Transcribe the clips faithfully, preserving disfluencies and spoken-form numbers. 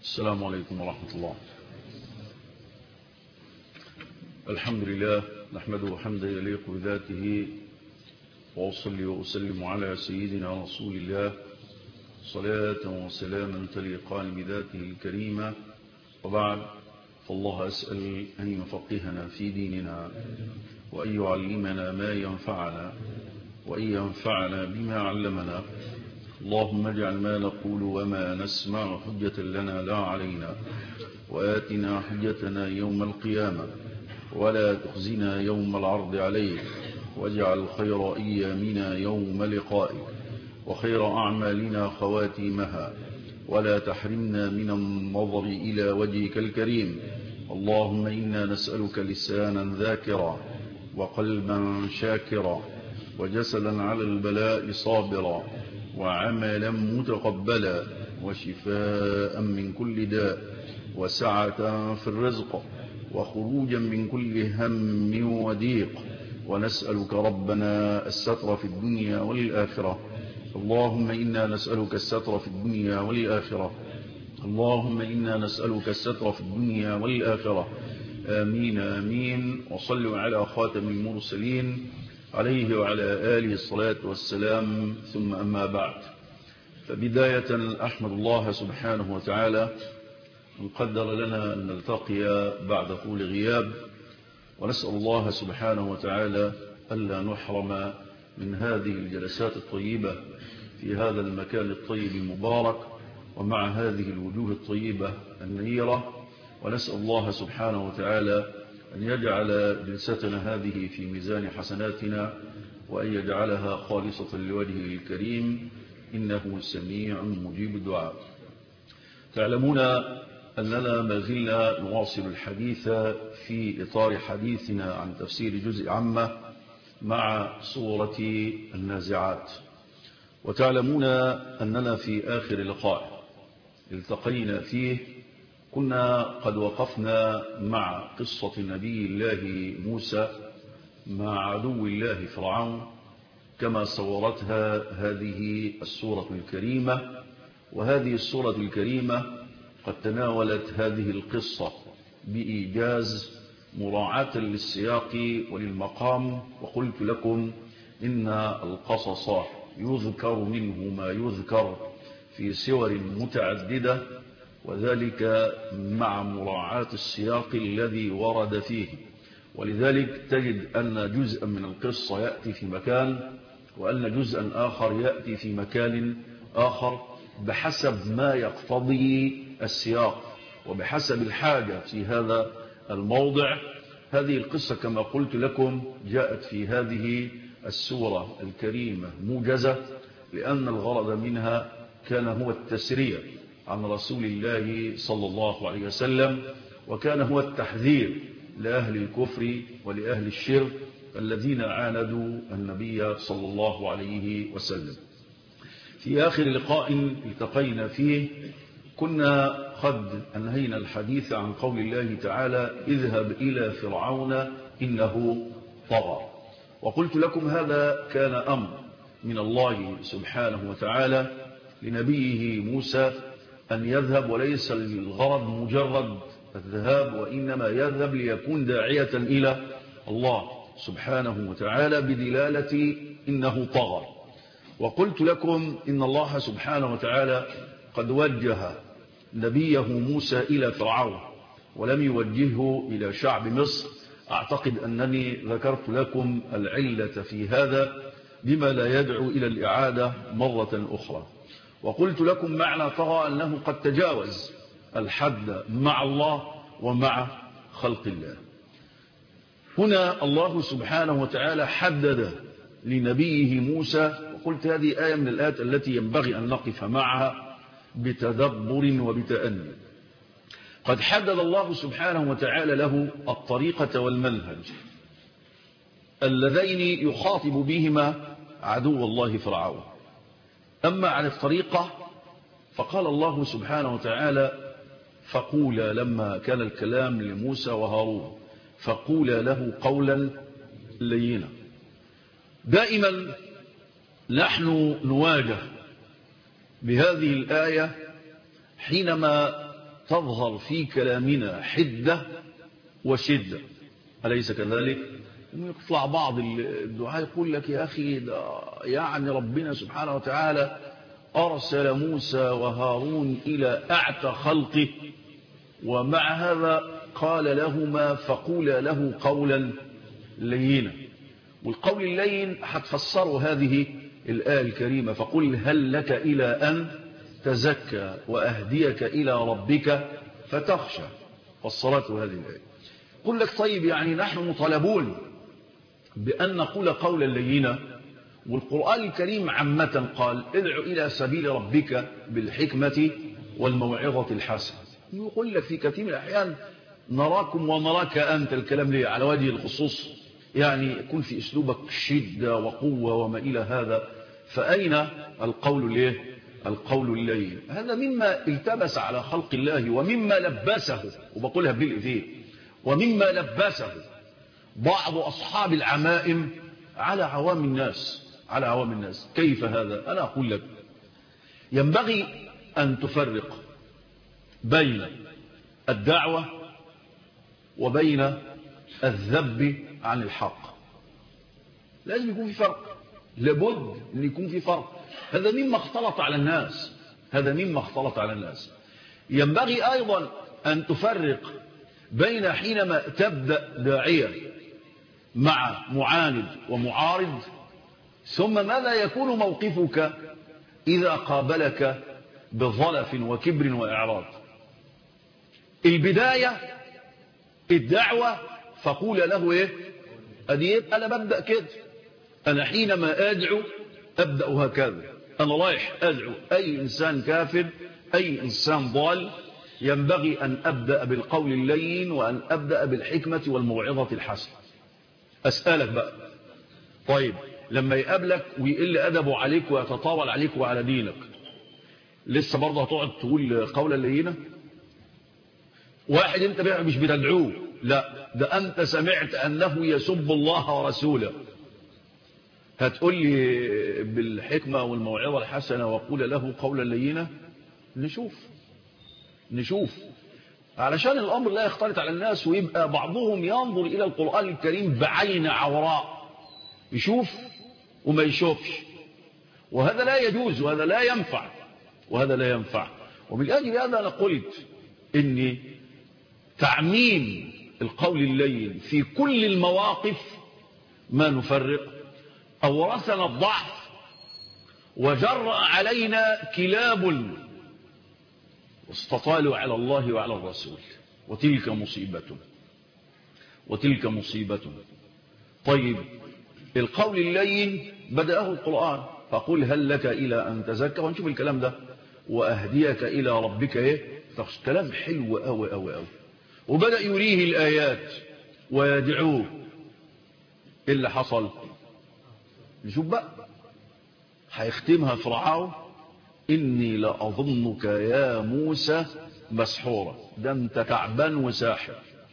السلام عليكم ورحمة الله. الحمد لله نحمده حمدا يليق بذاته، وأصلي وأسلم على سيدنا رسول الله صلاة وسلاما تليقان بذاته الكريمة، وبعد، فالله أسأل أن يفقهنا في ديننا، وأن يعلمنا ما ينفعنا، وأن ينفعنا بما علمنا. اللهم اجعل ما نقول وما نسمع حجة لنا لا علينا، وآتنا حجتنا يوم القيامة، ولا تخزنا يوم العرض عليك، واجعل خير أيامنا يوم لقائك، وخير أعمالنا خواتيمها، ولا تحرمنا من النظر إلى وجهك الكريم. اللهم إنا نسألك لسانا ذاكرا، وقلبا شاكرا، وجسدا على البلاء صابرا، وعملا متقبلا، وشفاء من كل داء، وسعة في الرزق، وخروجا من كل هم وضيق. ونسألك ربنا الستر في الدنيا والآخرة. اللهم إنا نسألك الستر في الدنيا والآخرة. اللهم إنا نسألك الستر في الدنيا والآخرة. آمين آمين. وصلوا على خاتم المرسلين عليه وعلى آله الصلاة والسلام. ثم أما بعد، فبداية أحمد الله سبحانه وتعالى أن قدر لنا أن نلتقي بعد طول غياب، ونسأل الله سبحانه وتعالى ألا نحرم من هذه الجلسات الطيبة في هذا المكان الطيب المبارك، ومع هذه الوجوه الطيبة النيرة. ونسأل الله سبحانه وتعالى أن يجعل جلستنا هذه في ميزان حسناتنا، وأن يجعلها خالصة لوجهه الكريم، إنه سميع مجيب الدعاء. تعلمون أننا ما زلنا نواصل الحديث في إطار حديثنا عن تفسير جزء عامة مع سورة النازعات. وتعلمون أننا في آخر لقاء التقينا فيه كنا قد وقفنا مع قصة نبي الله موسى مع عدو الله فرعون كما صورتها هذه السورة الكريمة. وهذه السورة الكريمة قد تناولت هذه القصة بإيجاز مراعاة للسياق وللمقام. وقلت لكم إن القصص يذكر منه ما يذكر في سور متعددة، وذلك مع مراعاة السياق الذي ورد فيه. ولذلك تجد أن جزءا من القصة يأتي في مكان، وأن جزءا آخر يأتي في مكان آخر، بحسب ما يقتضي السياق وبحسب الحاجة في هذا الموضع. هذه القصة كما قلت لكم جاءت في هذه السورة الكريمة موجزة، لأن الغرض منها كان هو التسرية عن رسول الله صلى الله عليه وسلم، وكان هو التحذير لأهل الكفر ولأهل الشرك الذين عاندوا النبي صلى الله عليه وسلم. في آخر لقاء التقينا فيه كنا قد أنهينا الحديث عن قول الله تعالى: اذهب إلى فرعون إنه طغى. وقلت لكم هذا كان أمر من الله سبحانه وتعالى لنبيه موسى أن يذهب، وليس الغرض مجرد الذهاب، وإنما يذهب ليكون داعية إلى الله سبحانه وتعالى بدلالة إنه طغى. وقلت لكم إن الله سبحانه وتعالى قد وجه نبيه موسى إلى فرعون ولم يوجهه إلى شعب مصر. أعتقد أنني ذكرت لكم العلة في هذا بما لا يدعو إلى الإعادة مرة أخرى. وقلت لكم معنى طغى أنه قد تجاوز الحد مع الله ومع خلق الله. هنا الله سبحانه وتعالى حدد لنبيه موسى، وقلت هذه آية من الآيات التي ينبغي أن نقف معها بتدبر وبتأني. قد حدد الله سبحانه وتعالى له الطريقة والمنهج اللذين يخاطب بهما عدو الله فرعون. أما عن الطريقة فقال الله سبحانه وتعالى: فقولا، لما كان الكلام لموسى وهارون، فقولا له قولا لينا. دائما نحن نواجه بهذه الآية حينما تظهر في كلامنا حدة وشدة، أليس كذلك؟ يطلع بعض الدعاء يقول لك يا أخي ده يعني ربنا سبحانه وتعالى أرسل موسى وهارون إلى أعتى خلقه، ومع هذا قال لهما فقولا له قولا لينا. والقول اللين هتفسروا هذه الآية الكريمة، فقل هل لك إلى أن تزكى وأهديك إلى ربك فتخشى، فسرته هذه الآية. قل لك طيب يعني نحن مطالبون بأن نقول قولا لينا، والقرآن الكريم عامة قال ادع إلى سبيل ربك بالحكمة والموعظة الحسنة. يقول لك في كثير من الأحيان نراكم ونراك أنت، الكلام ليه على وجه الخصوص يعني يكون في أسلوبك شدة وقوة وما إلى هذا، فأين القول ليه؟ القول اللين. هذا مما التبس على خلق الله ومما لبسه، وبقولها بالإذين، ومما لبسه بعض أصحاب العمائم على عوام الناس على عوام الناس. كيف هذا؟ أنا أقول لك ينبغي أن تفرق بين الدعوة وبين الذب عن الحق. لازم يكون في فرق، لابد أن يكون في فرق. هذا مما اختلط على الناس هذا مما اختلط على الناس. ينبغي أيضا أن تفرق بين حينما تبدأ داعية مع معاند ومعارض، ثم ماذا يكون موقفك إذا قابلك بظلف وكبر وإعراض. البداية الدعوة فقول له إيه؟ أدي أنا ببدأ كده، أنا حينما أدعو أبدأ هكذا، أنا رايح أدعو أي إنسان كافر أي إنسان ضال، ينبغي أن أبدأ بالقول اللين وأن أبدأ بالحكمة والموعظة الحسنة. أسألك بقى، طيب لما يقابلك ويقل أدبه عليك ويتطاول عليك وعلى دينك، لسه برضه هتقعد تقول قولا لينا؟ واحد انت بقى مش بتدعوه، لا ده انت سمعت انه يسب الله ورسوله، هتقول لي بالحكمة والموعظة الحسنة وقول له قولا لينا؟ نشوف نشوف علشان الامر لا يختلط على الناس ويبقى بعضهم ينظر الى القرآن الكريم بعين عوراء، يشوف وما يشوفش، وهذا لا يجوز وهذا لا ينفع وهذا لا ينفع. ومن أجل هذا أنا قلت إن تعميم القول اللين في كل المواقف ما نفرق أورثنا الضعف وجرأ علينا كلاب واستطالوا على الله وعلى الرسول، وتلك مصيبة وتلك مصيبة. طيب القول اللين بدأه القرآن، فقل هل لك إلى أن تزكى، ونشوف الكلام ده وأهديك إلى ربك إيه؟ كلام حلو أوي أوي أوي. وبدأ يريه الآيات ويدعوه. إيه اللي حصل؟ نشوف بقى هيختمها فرعون إني لأظنك يا موسى مسحورا، ده انت تعبان وساحر.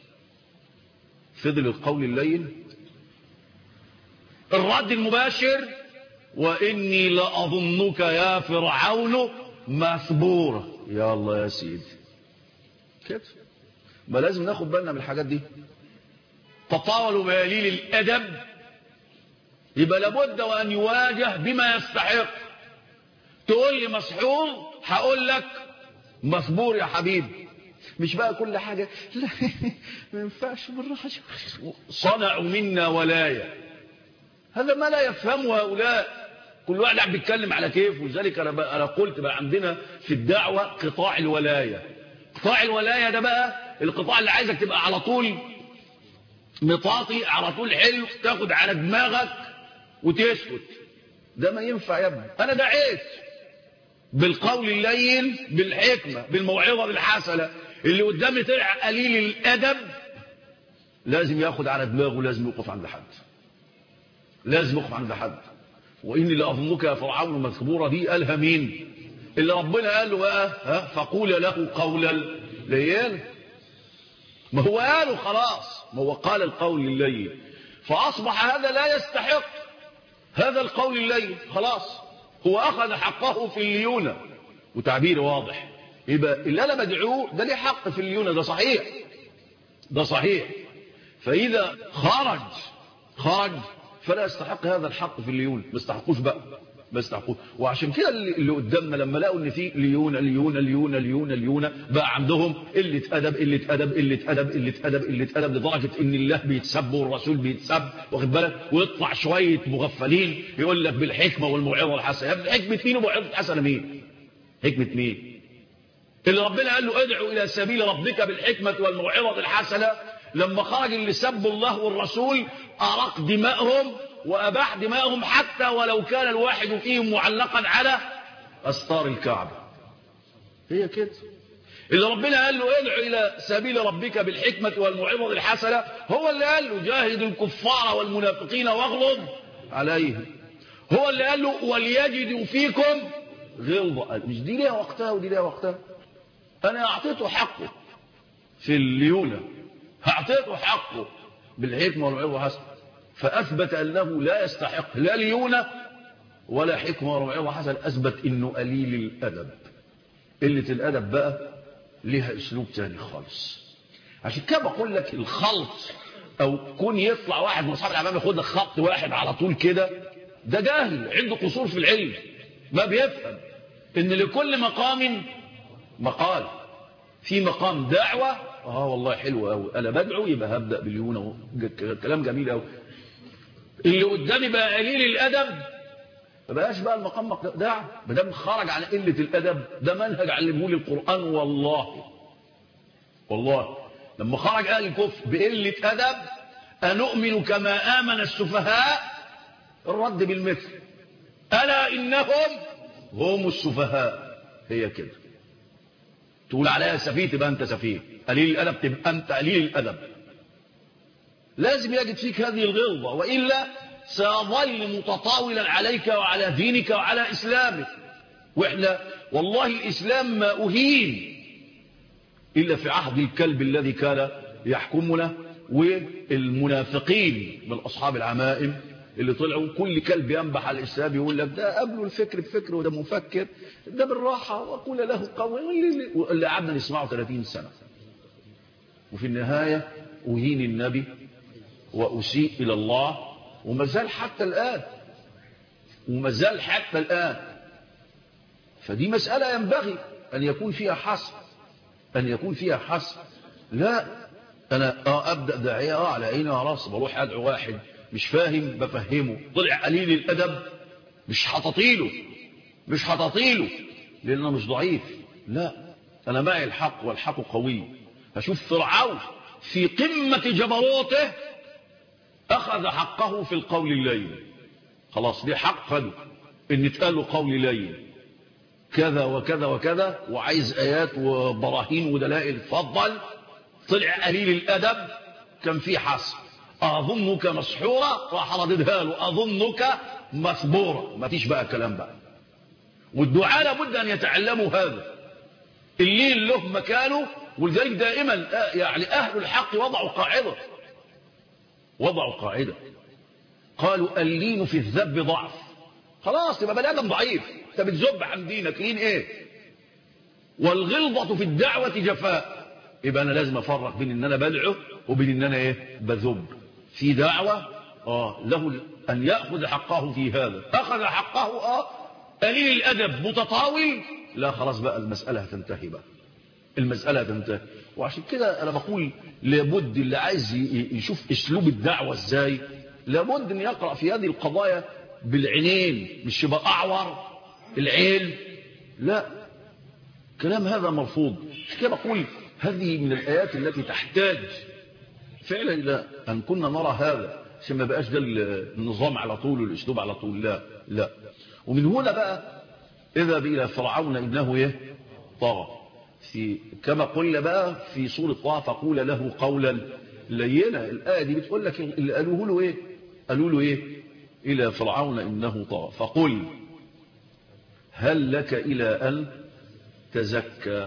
فضل القول اللين. الرد المباشر وإني لأظنك يا فرعون مثبورا. يا الله يا سيدي كده، ما لازم ناخد بالنا من الحاجات دي. تطاولوا بقليل الأدب، يبقى لابد وأن يواجه بما يستحق. تقول لي مسحور، هقول لك مثبور يا حبيبي. مش بقى كل حاجة لا ما ينفعش بالراحة. صنعوا منا ولاية، هذا ما لا يفهمه هؤلاء. كل واحد عم بيتكلم على كيف. ولذلك انا بقى انا قلت بقى عندنا في الدعوه قطاع الولايه. قطاع الولايه ده بقى القطاع اللي عايزك تبقى على طول مطاطي، على طول حلو، تاخد على دماغك وتسكت. ده ما ينفع يا ابني. انا دعيت بالقول اللين بالحكمه بالموعظه بالحسنه، اللي قدامي طلع قليل الادب لازم ياخد على دماغه، لازم يوقف عند حد، لازم يوقف عند حد. وإني لأظنك يا فرعون مثبورا دي قالها مين؟ اللي ربنا قال له بقى ها فقول له قولا لينا. ما هو قاله خلاص، ما هو قال القول اللين، فأصبح هذا لا يستحق هذا القول اللين. خلاص هو أخذ حقه في الليونة. وتعبير واضح، يبقى اللي أنا بدعوه ده ليه حق في الليونة، ده صحيح، ده صحيح. فإذا خرج خرج فلا يستحق هذا الحق في الليونة، ما يستحقوش بقى، ما يستحقوش. وعشان كده اللي قدامنا لما لقوا ان في ليونة ليونة ليونة ليونة ليونة بقى عندهم قلة أدب قلة أدب قلة أدب قلة أدب قلة أدب لدرجة ان الله بيتسب والرسول بيتسب، واخد بالك، ويطلع شوية مغفلين يقول لك بالحكمة والموعظة الحسنة. يا ابني حكمة مين وموعظة حسنة مين؟ حكمة مين؟ اللي ربنا قال له ادعو إلى سبيل ربك بالحكمة والموعظة الحسنة، لما خرج اللي سبوا الله والرسول أرق دماءهم وأباح دماءهم، حتى ولو كان الواحد فيهم معلقا على أستار الكعبة. هي كده. اللي ربنا قال له ادعو إلى سبيل ربك بالحكمة والموعظة الحسنة هو اللي قال له جاهد الكفار والمنافقين واغلظ عليهم. هو اللي قال له وليجدوا فيكم غلظة. مش دي ليها وقتها ودي ليها وقتها. أنا أعطيته حقه في الليونة، أعطيته حقه بالحكمة والموعظة الحسنة، فأثبت أنه لا يستحق لا ليونة ولا حكمة ولا موعظة حسنة، أثبت أنه قليل الأدب. قلة الأدب بقى لها أسلوب تاني خالص. عشان كده بقول لك الخلط، أو كون يطلع واحد من أصحاب العمام ياخد لك خط واحد على طول كده، ده جاهل عنده قصور في العلم، ما بيفهم إن لكل مقام مقال. في مقام دعوة، اه والله حلو قوي، انا بدعو يبقى هبدا باليونه، كلام جميل قوي. اللي قدامي بقى قليل الادب، ما بقاش بقى المقام دعوه، ما دام خرج عن قله الادب. ده منهج علمه لي القران والله، والله لما خرج اهل الكفر بقله ادب انؤمن كما امن السفهاء، الرد بالمثل، الا انهم هم السفهاء. هي كده. تقول عليها سفيه تبقى انت سفيه، قليل الادب تبقى انت قليل الادب. لازم يجد فيك هذه الغلظه، والا سيظل متطاولا عليك وعلى دينك وعلى اسلامك. واحنا والله الاسلام ما اهين الا في عهد الكلب الذي كان يحكمنا، والمنافقين من اصحاب العمائم اللي طلعوا كل كلب ينبح على الإسلام يقول لك ده قبله الفكر بفكر وده مفكر، ده بالراحة وأقول له قوي، اللي قعدنا نسمعه ثلاثين سنة. وفي النهاية أهين النبي وأسيء إلى الله، وما زال حتى الآن، وما زال حتى الآن. فدي مسألة ينبغي أن يكون فيها حسب، أن يكون فيها حسب. لا أنا آه أبدأ داعية آه على عيني وراسي، بروح أدعو واحد مش فاهم بفهمه، طلع قليل الأدب مش حتطيله، مش حتطيله لأنه مش ضعيف. لا أنا معي الحق والحق قوي. هشوف فرعون في قمة جبروته أخذ حقه في القول اللين، خلاص ليه حق خده إن اتقال له قول لين كذا وكذا وكذا، وعايز آيات وبراهين ودلائل، فضل. طلع قليل الأدب كان فيه حسب، أظنك مسحورة راح رددها له أظنك مثبورة، ما فيش بقى كلام بقى. والدعاء لابد أن يتعلموا هذا، اللين له مكانه. ولذلك دائما يعني أهل الحق وضعوا قاعدة، وضعوا قاعدة قالوا اللين في الذب ضعف. خلاص يبقى بني آدم ضعيف، انت بتذب عن دينك، لين ايه؟ والغلظة في الدعوة جفاء. يبقى أنا لازم أفرق بين إن أنا بدعو وبين إن أنا إيه؟ بذب. في دعوة آه له أن يأخذ حقه في هذا، أخذ حقه آه قليل الأدب متطاول، لا خلاص بقى المسألة هتنتهي بقى، المسألة هتنتهي. وعشان كده أنا بقول لابد اللي عايز يشوف أسلوب الدعوة إزاي، لابد أن يقرأ في هذه القضايا بالعينين، مش يبقى أعور العين، لا كلام هذا مرفوض. عشان كده بقول هذه من الآيات التي تحتاج فعلا إلى أن كنا نرى هذا، عشان ما بقاش ده النظام على طول والأسلوب على طول، لا لا. ومن هنا بقى إذا إلى فرعون إنه إيه؟ طغى. في كما قلنا بقى في سورة طه فقول له قولا لينا. الآية دي بتقول لك اللي قالوه له إيه؟ قالوا له إيه؟ إلى فرعون إنه طغى فقل هل لك إلى أن تزكى،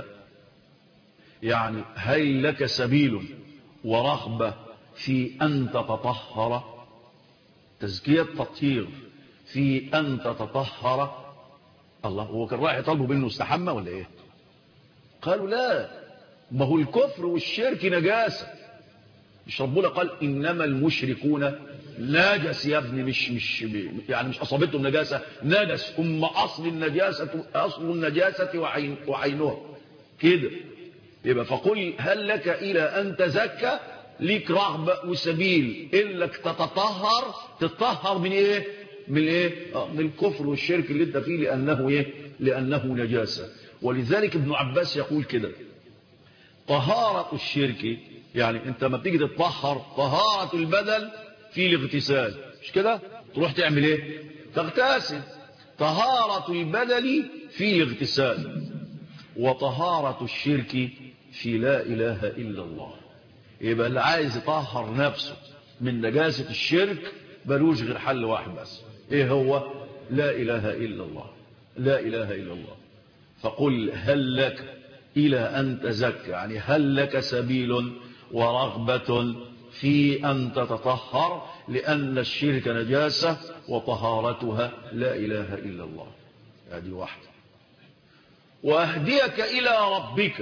يعني هل لك سبيل ورغبة في أن تتطهر، تزكية تطهير في أن تتطهر. الله هو كان رايح يطالبه بأنه استحمى ولا إيه؟ قالوا لا، ما هو الكفر والشرك نجاسة. مش ربنا قال إنما المشركون نجس يا ابني، مش مش يعني مش أصابتهم نجاسة، نجس هم أصل النجاسة، أصل النجاسة وعين وعينها كده. يبقى فقل هل لك إلى أن تزكى، ليك رغبة وسبيل إنك تتطهر، تتطهر من إيه؟ من إيه؟ آه من الكفر والشرك اللي أنت فيه، لأنه إيه؟ لأنه نجاسة. ولذلك ابن عباس يقول كده: طهارة الشرك، يعني أنت ما بتيجي تتطهر، طهارة البدن في الاغتسال، مش كده؟ تروح تعمل إيه؟ تغتسل. طهارة البدن في الاغتسال، وطهارة الشرك في لا إله إلا الله. يبقى اللي عايز يطهر نفسه من نجاسة الشرك بلوش غير حل واحد بس، ايه هو؟ لا إله إلا الله، لا إله إلا الله. فقل هل لك إلى أن تزكى، يعني هل لك سبيل ورغبة في أن تتطهر، لأن الشرك نجاسة وطهارتها لا إله إلا الله. هذه واحدة. وأهديك إلى ربك،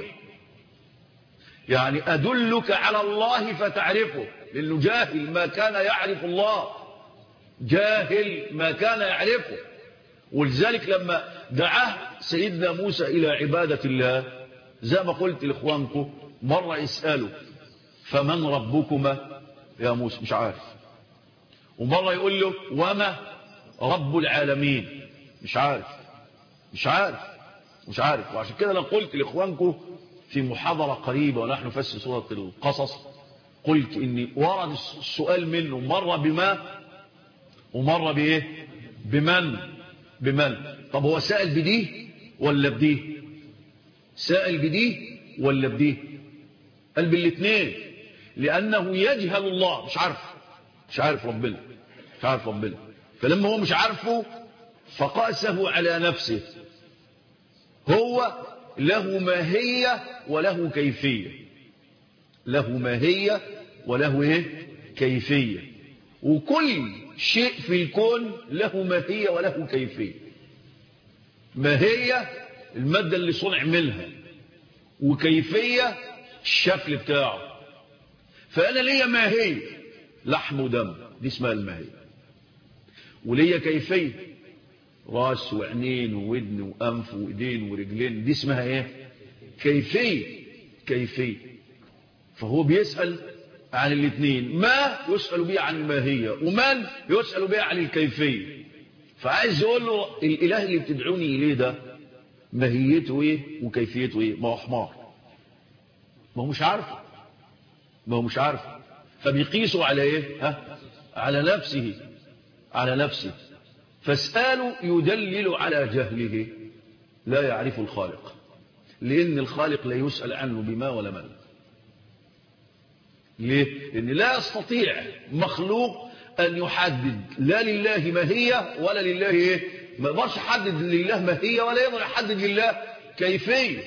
يعني أدلك على الله فتعرفه، لأنه جاهل ما كان يعرف الله، جاهل ما كان يعرفه. ولذلك لما دعاه سيدنا موسى إلى عبادة الله، زي ما قلت لإخوانكم مرة يسأله فمن ربكما يا موسى، مش عارف. ومرة يقول له وما رب العالمين، مش عارف مش عارف مش عارف. وعشان كده أنا قلت لإخوانكم في محاضرة قريبة ونحن نفسر سورة القصص، قلت إني ورد السؤال منه مرة بما ومرة بإيه؟ بمن بمن طب هو سائل بديه ولا بديه؟ سائل بديه ولا بديه؟ قال بالاثنين، لأنه يجهل الله، مش عارف مش عارف ربنا مش عارف ربنا فلما هو مش عارفه فقاسه على نفسه. هو له ماهية وله كيفية، له ماهية وله ايه؟ كيفية. وكل شيء في الكون له ماهية وله كيفية. ماهية المادة اللي صنع منها، وكيفية الشكل بتاعه. فأنا ليا ماهية لحم ودم، دي اسمها الماهية، وليا كيفية راس وعينين وودن وأنف وإيدين ورجلين، دي اسمها ايه؟ كيفية كيفية. فهو بيسأل عن الاثنين، ما يسأل بيه عن الماهية، ومن يسأل بيه عن الكيفية. فعايز يقول له الإله اللي بتدعوني إليه ده ماهيته ايه وكيفيته ايه؟ ما هو حمار، ما هو مش عارفه ما هو مش عارفه فبيقيسوا على ايه؟ ها؟ على نفسه على نفسه. فاسأله يدلل على جهله، لا يعرف الخالق، لأن الخالق لا يسأل عنه بما ولا من. ليه؟ لأن لا يستطيع مخلوق أن يحدد لا لله ماهية ولا لله إيه؟ ما يقدرش يحدد لله ماهية ولا يقدر يحدد لله كيفية.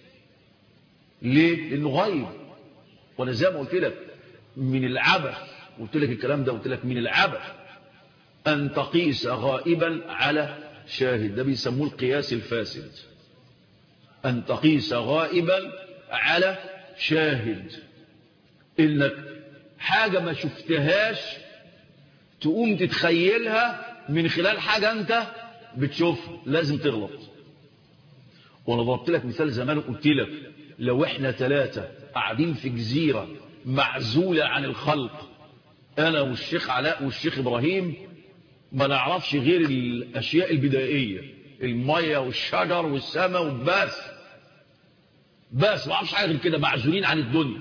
ليه؟ لأنه غيب. وأنا زي ما قلت لك من العبث، قلت لك الكلام ده، قلت لك من العبث أن تقيس غائبا على شاهد، ده بيسموه القياس الفاسد. أن تقيس غائبا على شاهد، إنك حاجة ما شفتهاش تقوم تتخيلها من خلال حاجة أنت بتشوفها، لازم تغلط. وأنا ضربت لك مثال زمان، قلت لك لو إحنا ثلاثة قاعدين في جزيرة معزولة عن الخلق، أنا والشيخ علاء والشيخ إبراهيم، ما نعرفش غير الأشياء البدائية، المية والشجر والسماء والباس، بس ما نعرفش حاجة غير كده، معزولين عن الدنيا.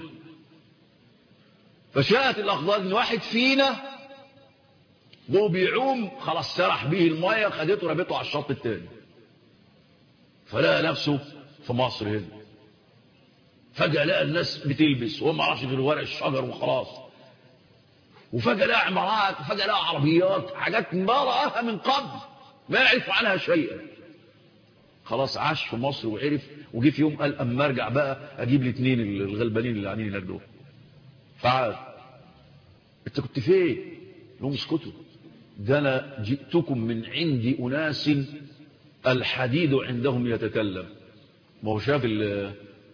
فشاءت الأقدار إن واحد فينا وهو بيعوم خلاص سرح به المية، خدته ربطه على الشط التاني، فلقى نفسه في مصر هنا. فجأة لقى الناس بتلبس وهو ما عرفش غير ورق الشجر وخلاص. وفجأة لقى عمارات، وفجأة لقى عربيات، حاجات ما رآها من قبل، ما يعرف عنها شيئا. خلاص عاش في مصر وعرف، وجي في يوم قال اما ارجع بقى اجيب لي اتنين الغلبانين اللي قاعدين هناك دول. فعاد انت كنت فين؟ لهم اسكتوا، ده انا جئتكم من عند اناس الحديد عندهم يتكلم. ما هو شاف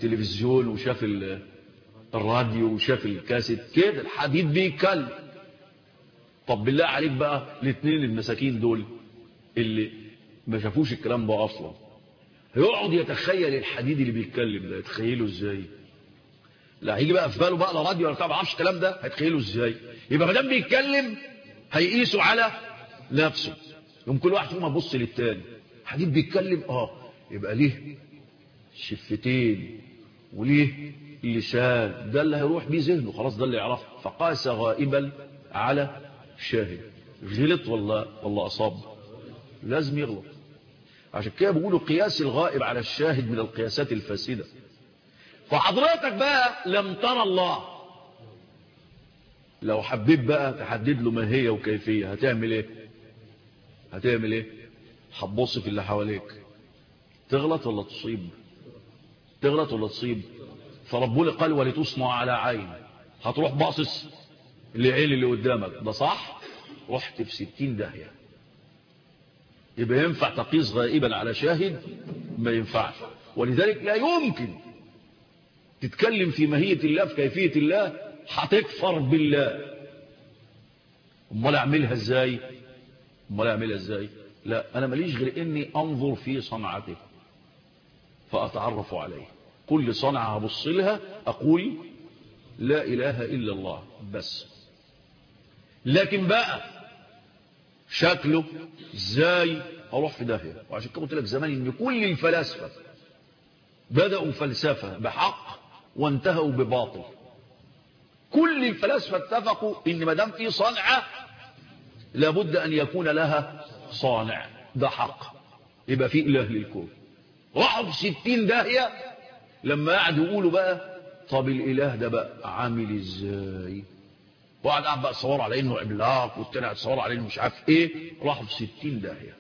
التلفزيون وشاف الراديو وشاف الكاسيت كده الحديد بيتكلم. طب بالله عليك بقى الاثنين المساكين دول اللي ما شافوش الكلام ده اصلا هيقعد يتخيل الحديد اللي بيتكلم ده يتخيله ازاي؟ لا هيجي بقى في باله بقى لا راديو ولا بتاع ما اعرفش الكلام ده هيتخيله ازاي؟ يبقى ما دام بيتكلم هيقيسوا على نفسه. يوم كل واحد فيهم يبص للتاني حديد بيتكلم اه يبقى ليه شفتين وليه لسان ده اللي هيروح بيه ذهنه خلاص ده اللي يعرفه. فقاس غائبا على شاهد. غلط ولا ولا اصاب؟ لازم يغلط. عشان كده بيقولوا قياس الغائب على الشاهد من القياسات الفاسده. فحضرتك بقى لم ترى الله لو حبيت بقى تحدد له ماهيه وكيفيه هتعمل ايه؟ هتعمل ايه؟ هتبص في اللي حواليك تغلط ولا تصيب؟ تغلط ولا تصيب؟ فربنا قال ولتصنع على عين. هتروح باصص لعين اللي قدامك ده صح؟ رحت في ستين داهيه. يبقى ينفع تقيس غائبا على شاهد؟ ما ينفعش. ولذلك لا يمكن تتكلم في ماهيه الله في كيفيه الله هتكفر بالله. امال اعملها ازاي؟ امال اعملها ازاي؟ لا انا ماليش غير اني انظر في صنعته فاتعرف عليه. كل صنعه هبص لها اقول لا اله الا الله بس. لكن بقى شكله ازاي اروح في داهيه. وعشان كده قلت لك زمان ان كل الفلاسفه بداوا فلسفه بحق وانتهوا بباطل. كل الفلاسفه اتفقوا ان ما دام في صنعه لابد ان يكون لها صانع ده حق يبقى في اله للكون. راحوا في ستين داهيه لما قعدوا يقولوا بقى طب الاله ده بقى عامل ازاي؟ وقعد قاعد بقى تصور على انه عملاق والتاني قاعد تصور على انه مش عارف ايه. راحوا في ستين داهيه.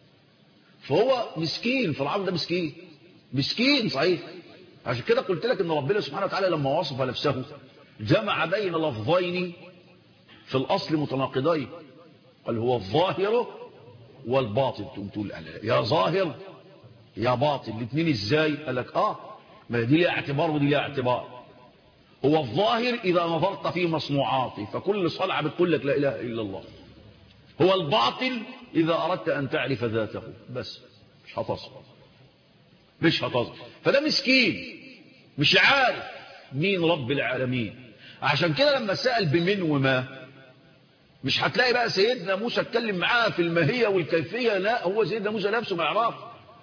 فهو مسكين فرعون ده مسكين مسكين صحيح. عشان كده قلت لك ان ربنا سبحانه وتعالى لما وصف نفسه جمع بين لفظين في الاصل متناقضين. قال هو الظاهر والباطن. تقوم تقول يا ظاهر يا باطن الاثنين ازاي؟ قال لك اه ما دي لها اعتبار ودي لها اعتبار. هو الظاهر اذا نظرت في مصنوعاته فكل صنعه بتقول لك لا اله الا الله. هو الباطن اذا اردت ان تعرف ذاته بس مش هتصل مش هتصل. فده مسكين مش عارف مين رب العالمين. عشان كده لما سأل بمن وما مش هتلاقي بقى سيدنا موسى اتكلم معاه في الماهية والكيفية. لا هو سيدنا موسى نفسه ما يعرف.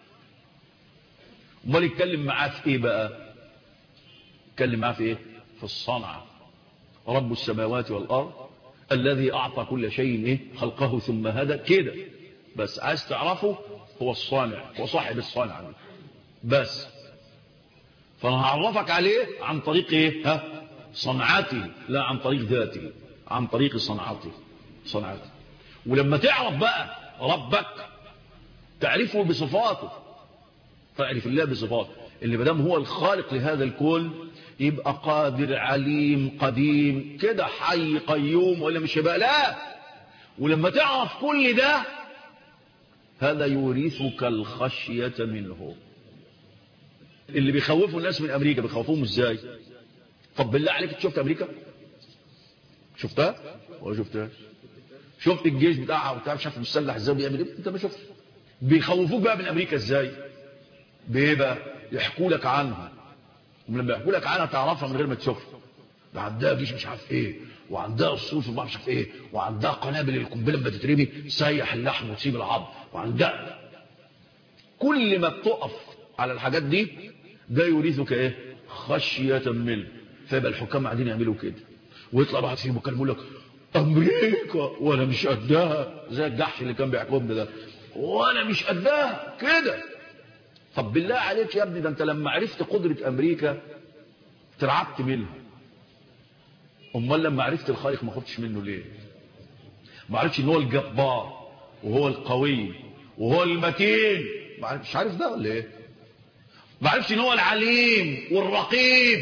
امال يتكلم معاه في ايه بقى؟ يتكلم معاه في ايه؟ في الصنعة. رب السماوات والارض الذي اعطى كل شيء ايه خلقه ثم هدى كده. بس عايز تعرفه هو الصانع هو صاحب الصانع دي بس. فانا هعرفك عليه عن طريق ايه؟ ها صنعته لا عن طريق ذاته عن طريق صنعته صنعته. ولما تعرف بقى ربك تعرفه بصفاته. تعرف الله بصفاته اللي مادام هو الخالق لهذا الكون يبقى قادر عليم قديم كده حي قيوم ولا مش يبقى لا. ولما تعرف كل ده هذا يورثك الخشية منه. اللي بيخوفوا الناس من امريكا بيخوفوهم ازاي؟ طب بالله عليك شفت امريكا؟ شفتها ولا شفتهاش؟ شفت الجيش بتاعها وبتاع شاف مسلح ازاي بيعمل ايه؟ انت ما شفتش. بيخوفوك بقى من امريكا ازاي؟ بايه بقى؟ يحكوا لك عنها. ولما يحكوا لك عنها تعرفها من غير ما تشوفها. ده عندها جيش مش عارف ايه وعندها الصوص وما مش عارف ايه وعندها قنابل القنبله لما تترمي تسيح اللحم وتسيب العظم وعندها. كل ما بتقف على الحاجات دي ده يورثك ايه؟ خشيه منه. فيبقى الحكام قاعدين يعملوا كده ويطلع واحد فيهم يكلم يقول لك امريكا وانا مش قدها زي الجحش اللي كان بيحكمنا ده وانا مش قدها كده. طب بالله عليك يا ابني ده انت لما عرفت قدره امريكا ترعبت منها. امال لما عرفت الخالق ما خفتش منه ليه؟ ما عرفتش ان هو الجبار وهو القوي وهو المتين. مش عارف ده ولا ايه؟ ما عرفتش ان هو العليم والرقيب.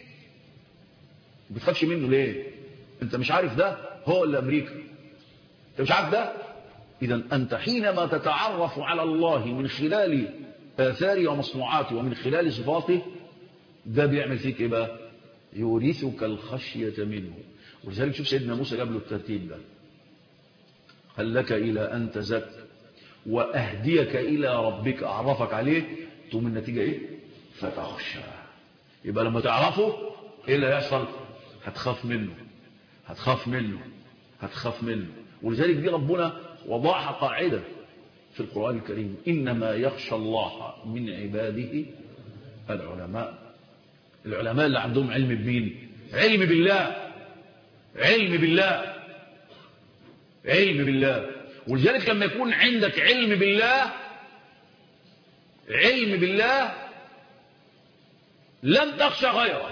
ما بتخافش منه ليه؟ انت مش عارف ده هو اللي امريكا. انت مش عارف ده. اذا انت حينما تتعرف على الله من خلال آثاره ومصنوعاته ومن خلال صفاته ده بيعمل فيك ايه بقى؟ يورثك الخشية منه. ولذلك شوف سيدنا موسى جاب له الترتيب ده، هل لك إلى أن تزكى وأهديك إلى ربك، أعرفك عليه، تقوم النتيجة إيه؟ فتخشى. يبقى لما تعرفه إيه اللي هيحصل؟ هتخاف منه، هتخاف منه، هتخاف منه. ولذلك دي ربنا وضعها قاعدة في القرآن الكريم، إنما يخشى الله من عباده العلماء. العلماء اللي عندهم علم بمين؟ علم بالله، علم بالله، علم بالله. ولذلك لما يكون عندك علم بالله، علم بالله، لن تخشى غيره،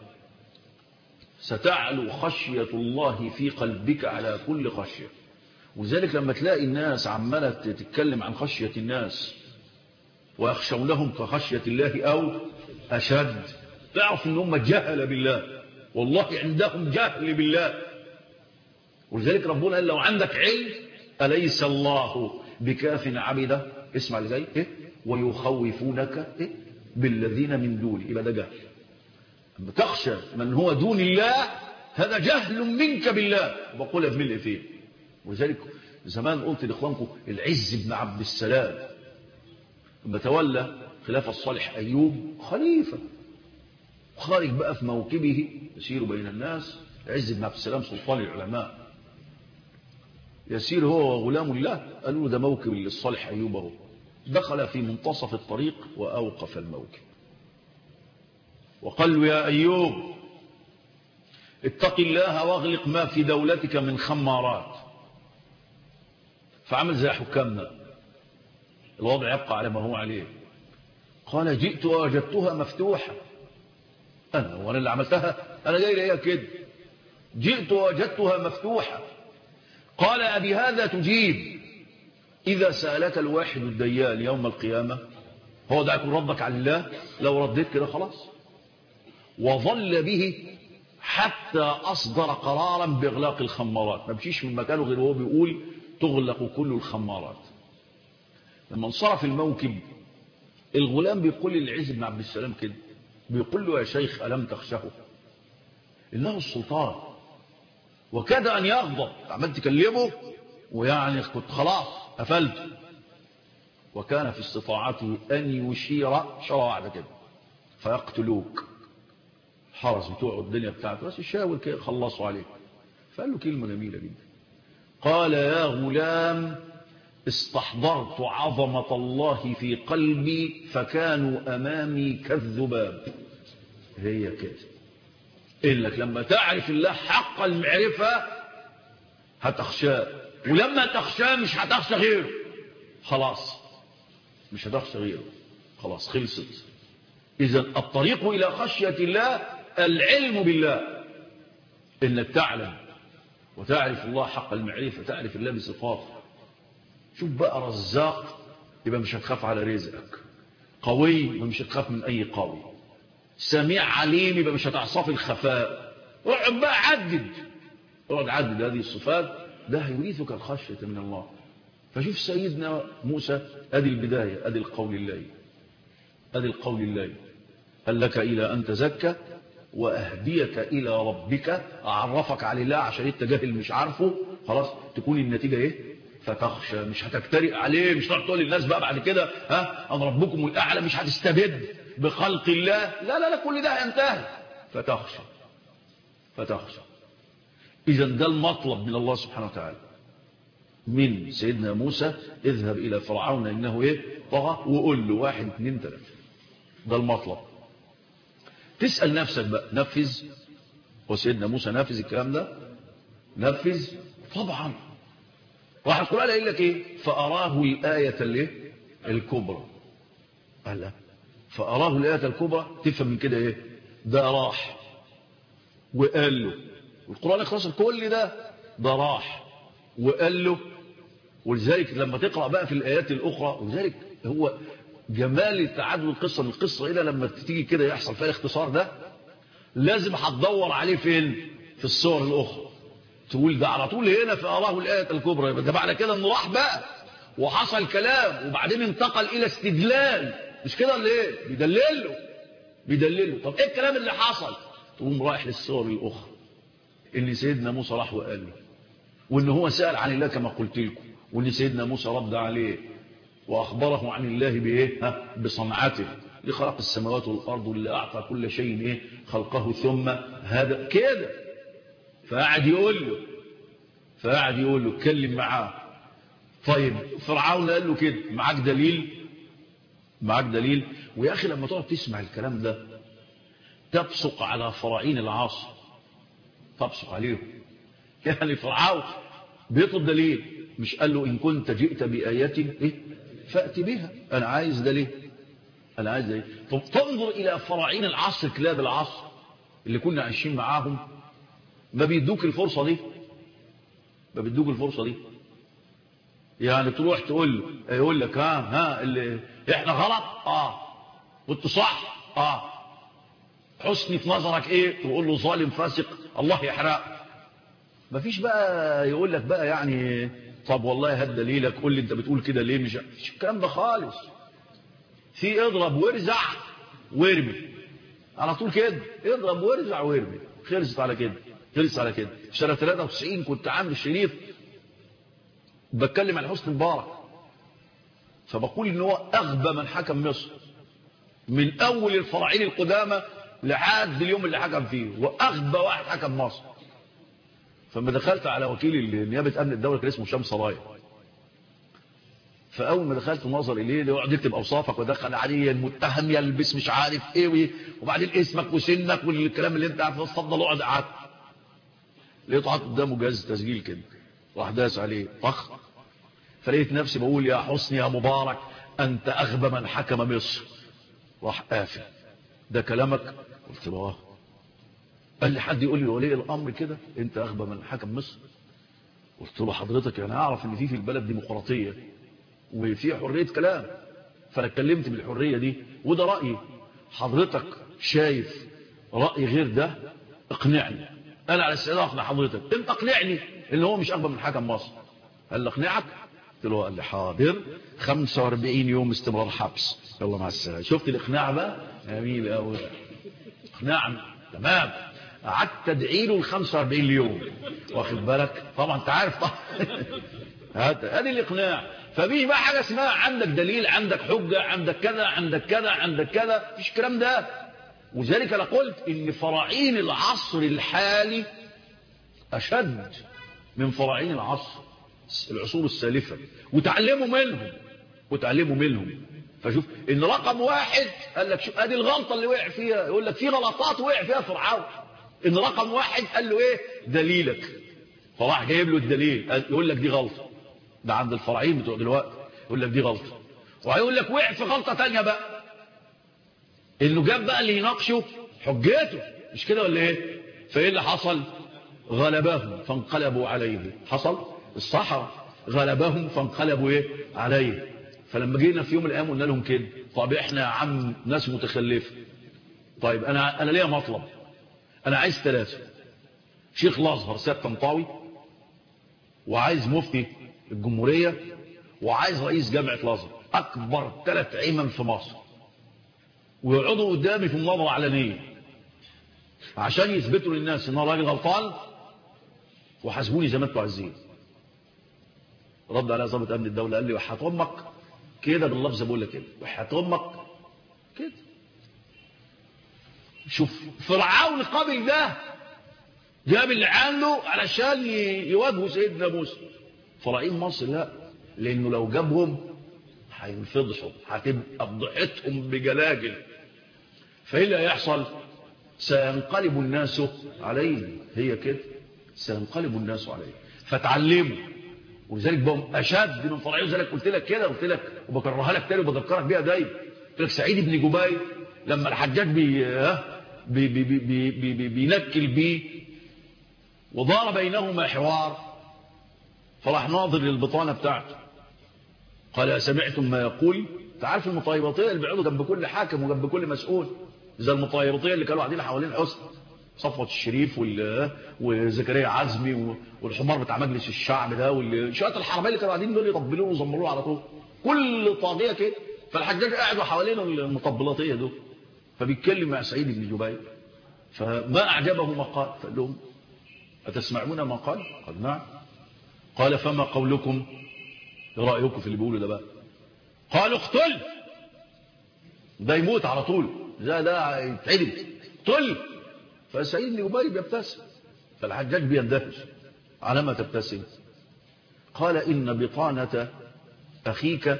ستعلو خشية الله في قلبك على كل خشية. ولذلك لما تلاقي الناس عمالة تتكلم عن خشية الناس ويخشونهم كخشية الله أو أشد، تعرف ان هم جهل بالله، والله عندهم جهل بالله. ولذلك ربنا قال لو عندك علم أليس الله بكاف عبده، اسمع اللي جاي إيه؟ ويخوفونك إيه؟ بالذين من دونه، يبقى ده جهل. أما تخشى من هو دون الله هذا جهل منك بالله، بقولها بملء فيه. ولذلك زمان قلت لإخوانكم العز بن عبد السلام لما تولى خلافة الصالح أيوب خليفة، خارج بقى في موكبه يسير بين الناس، عز بن عبد السلام سلطان العلماء، يسير هو وغلام الله، قالوا ده موكب للصالح أيوب اهو. دخل في منتصف الطريق وأوقف الموكب وقال له يا أيوب اتق الله واغلق ما في دولتك من خمارات. فعمل زي حكامنا، الوضع يبقى على ما هو عليه. قال جئت ووجدتها مفتوحة، أنا وأنا اللي عملتها، أنا جاي ليها كده، جئت ووجدتها مفتوحة. قال أبي هذا تجيب إذا سألك الواحد الديان يوم القيامة، هو ده يكون ردك على الله؟ لو رديت كده خلاص. وظل به حتى أصدر قرارا بإغلاق الخمارات، ما بشيش من مكانه غير هو بيقول تغلق كل الخمارات. لما انصرف الموكب الغلام بيقول للعز بن عبد السلام كده، بيقول له يا شيخ ألم تخشه؟ إنه السلطان وكاد أن يغضب، عمال تكلمه ويعني كنت خلاص قفلت، وكان في استطاعته أن يشير شرع واحدة كده فيقتلوك، حرس بتوع الدنيا بتاعته بس يشاور كده خلصوا عليك. فقال له كلمة جميلة جدا، قال يا غلام استحضرت عظمة الله في قلبي فكانوا أمامي كالذباب. هي كده، إنك لما تعرف الله حق المعرفة هتخشاه، ولما تخشاه مش هتخشى غيره، خلاص مش هتخشى غيره، خلاص خلصت. إذن الطريق إلى خشية الله العلم بالله، إنك تعلم وتعرف الله حق المعرفة، تعرف الله بصفاته. شوف بقى رزاق يبقى مش هتخاف على رزقك، قوي يبقى مش هتخاف من أي قوي، سميع عليم يبقى مش هتعصف الخفاء. اقعد بقى عدد، اقعد عدد هذه الصفات، ده هيورثك الخشية من الله. فشوف سيدنا موسى، ادي البداية، ادي القول الله، ادي القول الله، هل لك إلى أن تزكى وأهديك إلى ربك، أعرفك على الله عشان انت جاهل مش عارفه، خلاص تكون النتيجة ايه؟ فتخشى. مش هتفترق عليه، مش هتقول للناس بقى بعد كده ها أنا ربكم الأعلى، مش هتستبد بخلق الله، لا لا لا، كل ده هينتهي. فتخشى، فتخشى. إذا ده المطلب من الله سبحانه وتعالى من سيدنا موسى، اذهب إلى فرعون إنه ايه؟ طغى، وقول له واحد اثنين ثلاثة. ده المطلب. تسأل نفسك بقى، نفذ؟ وسيدنا موسى نفذ الكلام ده؟ نفذ طبعا. راح القرآن قال لك ايه؟ فأراه الآية الايه؟ الكبرى. قال لا، فأراه الآية الكبرى، تفهم من كده ايه؟ ده راح وقال له، والقرآن يختصر كل ده، ده راح وقال له. ولذلك لما تقرأ بقى في الآيات الأخرى، ولذلك هو جمال تعدد القصة من القصة إلى لما تيجي كده يحصل فيها الاختصار ده، لازم هتدور عليه فين؟ في الصور الأخرى، تقول ده على طول هنا فأراه الآية الكبرى، يبقى ده معنى كده انه راح بقى وحصل كلام وبعدين انتقل إلى استدلال، مش كده ولا ايه؟ بيدلل له، بيدلله. طب ايه الكلام اللي حصل؟ تقوم رايح للصور الاخرى ان سيدنا موسى راح وقال له، وان هو سأل عن الله كما قلت لكم، وان سيدنا موسى رد عليه واخبره عن الله بايه؟ ها بصنعته، اللي خلق السماوات والارض واللي اعطى كل شيء ايه خلقه ثم هذا كده. فقعد يقول له فقعد يقول له اتكلم معاه. طيب فرعون قال له كده معاك دليل؟ معاك دليل؟ ويا اخي لما تقعد تسمع الكلام ده تبصق على فراعين العصر، تبصق عليهم. يعني فرعون بيطلب دليل، مش قال له ان كنت جئت بآية ايه فأتي بها، انا عايز دليل، انا عايز دليل. طب تنظر الى فراعين العصر، كلاب العصر اللي كنا عايشين معاهم، ما بيدوك الفرصة دي، ما بيدوك الفرصة دي. يعني تروح تقول له يقول لك ها ها اللي احنا غلط، اه وانت صح، اه حسني في نظرك ايه؟ تقول له ظالم فاسق الله يحرق. مفيش بقى يقول لك بقى يعني طب والله هات دليلك، قول لي انت بتقول كده ليه. مش مش الكلام ده خالص. في اضرب وارزع وارمي على طول كده، اضرب وارزع وارمي. خلصت على كده، خلصت على كده. في سنه ثلاثة وتسعين كنت عامل شريف بتكلم عن حسني مبارك، فبقول ان هو اغبى من حكم مصر من اول الفراعين القدامى لحد اليوم اللي حكم فيه، واغبى واحد حكم مصر. فلما دخلت على وكيل نيابه امن الدوله كان اسمه شمس رايه، فاول ما دخلت نظر اليه يقعد يكتب اوصافك ودخل عليه المتهم يلبس مش عارف ايه، وبعدين اسمك وسنك والكلام اللي انت عارفه، اتفضل اقعد. قعدت لقيته حاطط قدامه جهاز تسجيل كده، راح داس عليه طخ، فلقيت نفسي بقول يا حسني يا مبارك انت اغبى من حكم مصر. راح قافل. ده كلامك؟ قلت له اه. قال لي حد يقول لي ولي الامر كده انت اغبى من حكم مصر؟ قلت له حضرتك انا اعرف ان في في البلد ديمقراطيه وفي حريه كلام، فانا اتكلمت بالحريه دي وده رايي. حضرتك شايف راي غير ده اقنعني، انا على استعداد اقنع حضرتك. انت اقنعني ان هو مش اغبى من حكم مصر. قال لي اقنعك؟ قلت له قال لي حاضر، خمسة وأربعين يوم استمرار حبس. يلا مع السلامه. شفت الاقناع بقى؟ جميل قوي، اقنعني تمام. قعدت ادعي له ال خمسة وأربعين يوم، واخد بالك؟ طبعا انت عارف طبعا. ادي الاقناع. فمفيش بقى حاجه اسمها عندك دليل، عندك حجه، عندك كذا، عندك كذا، عندك كذا، مفيش الكلام ده. وذلك انا قلت ان فراعين العصر الحالي اشد من فراعين العصر العصور السالفه، وتعلموا منهم وتعلموا منهم. فشوف ان رقم واحد قال لك شوف ادي الغلطه اللي وقع فيها، يقول لك في غلطات وقع فيها فرعون. ان رقم واحد قال له ايه؟ دليلك. فراح جايب له الدليل، يقول لك دي غلطه. ده عند الفراعين بتوع دلوقتي يقول لك دي غلطه، وهيقول لك وقع في غلطه ثانيه بقى، انه جاب بقى اللي يناقشه حجته، مش كده ولا ايه؟ فايه اللي حصل؟ غلبهم فانقلبوا عليه. حصل الصحراء غلبهم فانقلبوا ايه عليه. فلما جينا في يوم من الايام قلنا لهم كده، طب احنا يا عم ناس متخلفه، طيب انا انا ليا مطلب، انا عايز ثلاثه: شيخ الازهر سيد طنطاوي، وعايز مفتي الجمهوريه، وعايز رئيس جامعه الازهر، اكبر ثلاث عمم في مصر، ويقعدوا قدامي في مناظره علنيه عشان يثبتوا للناس ان انا راجل غلطان، وحاسبوني زي ما انتوا عايزين. رد عليها ضابط امن الدوله قال لي وحياة امك كده، باللفظ بقول لك كده، وحياة امك كده. شوف فرعون قابل ده، جاب اللي عنده علشان يواجهوا سيدنا موسى. فراعين مصر لا، لانه لو جابهم هينفضحوا، هتبقى فضحتهم بجلاجل. فايه اللي هيحصل؟ سينقلب الناس عليه. هي كده، سينقلب الناس عليه. فتعلموا، ولذلك بقوا اشد من فرعين. ولذلك قلت لك كده، قلت لك وبكررها لك تاني وبذكرك بيها دايما. قلت لك سعيد بن جبير لما الحجاج بي بي بي بي بي بي بي بينكل بيه ودار بينهما حوار، فراح ناظر للبطانه بتاعته قال سمعتم ما يقول؟ تعرف المطيبطيه اللي بيقعدوا جنب كل حاكم وجنب كل مسؤول، زي المطيبطيه اللي كانوا قاعدين حوالين حسن صفوت الشريف وزكريا عزمي والحمار بتاع مجلس الشعب ده والشويه الحراميه اللي كانوا قاعدين دول يطبلوه ويزمروه على طول، كل طاغيه كده. فالحجاج قاعدوا حوالين المطبلاتيه دول. فبيتكلم مع سعيد بن جبير فما أعجبه ما قال، فقال لهم أتسمعون ما قال؟ قال نعم. قال فما قولكم؟ ايه رأيكم في اللي بيقوله ده بقى؟ قالوا اقتل، ده يموت على طول، ده ده يتعدم، اقتل. فسعيد بن جبير بيبتسم، فالحجاج بيندهش، على ما تبتسم؟ قال إن بطانة أخيك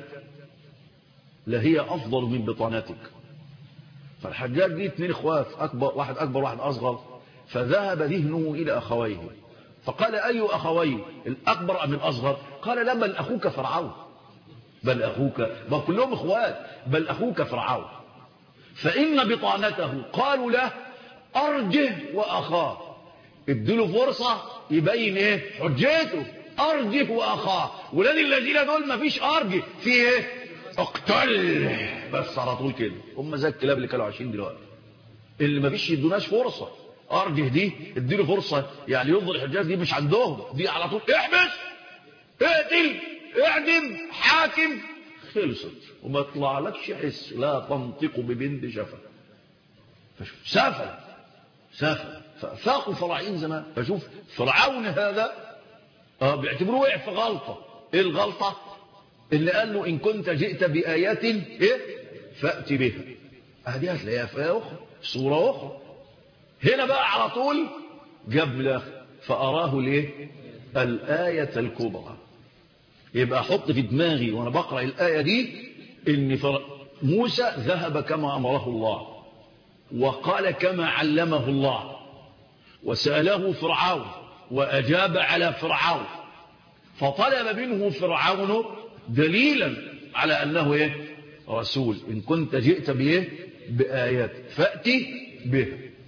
لهي أفضل من بطانتك. فالحجاج دي اتنين اخوات، أكبر واحد أكبر واحد أصغر، فذهب ذهنه إلى أخويه فقال أي أخوين، الأكبر أم الأصغر؟ قال لا، بل أخوك فرعون، بل أخوك، بل كلهم اخوات، بل أخوك فرعون. فإن بطانته قالوا له أرجه وأخاه، اديله فرصة يبين ايه حجته، أرجه وأخاه. ولاد الذين دول ما فيش أرجه في ايه، اقتل بس على طول كده. هم زي الكلاب اللي كانوا عايشين دلوقتي، اللي ما فيش يدوناش فرصة. أرجه دي اديله فرصة يعني يفضل الحجاج، دي مش عندهم، دي على طول احبس، اقتل، اعدم، حاكم، خلصت وما يطلع لكش حس، لا تنطق ببنت شفا. فشوف سافل سافل ففاقوا فرعين زمان. فشوف فرعون هذا اه بيعتبروه وقع في غلطة. ايه الغلطة؟ اللي قال له ان كنت جئت بآيات ايه فأت بها. هذه هتلاقيها في آية أخرى، صورة أخرى. هنا بقى على طول جاب الاخر فأراه الايه الآية الكبرى. يبقى احط في دماغي وانا بقرأ الآية دي ان موسى ذهب كما أمره الله، وقال كما علمه الله، وسأله فرعون وأجاب على فرعون، فطلب منه فرعون دليلا على أنه إيه رسول. إن كنت جئت بإيه بآيات فأتي به.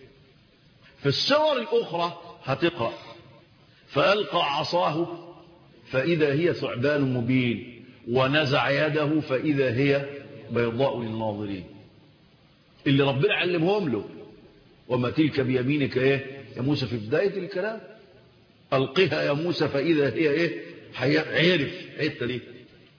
في السور الأخرى هتقرأ فألقى عصاه فإذا هي ثعبان مبين، ونزع يده فإذا هي بيضاء للناظرين. اللي ربنا علمهم له وما تلك بيمينك ايه يا موسى في بداية الكلام، ألقها يا موسى فإذا هي ايه عرف حتة دي.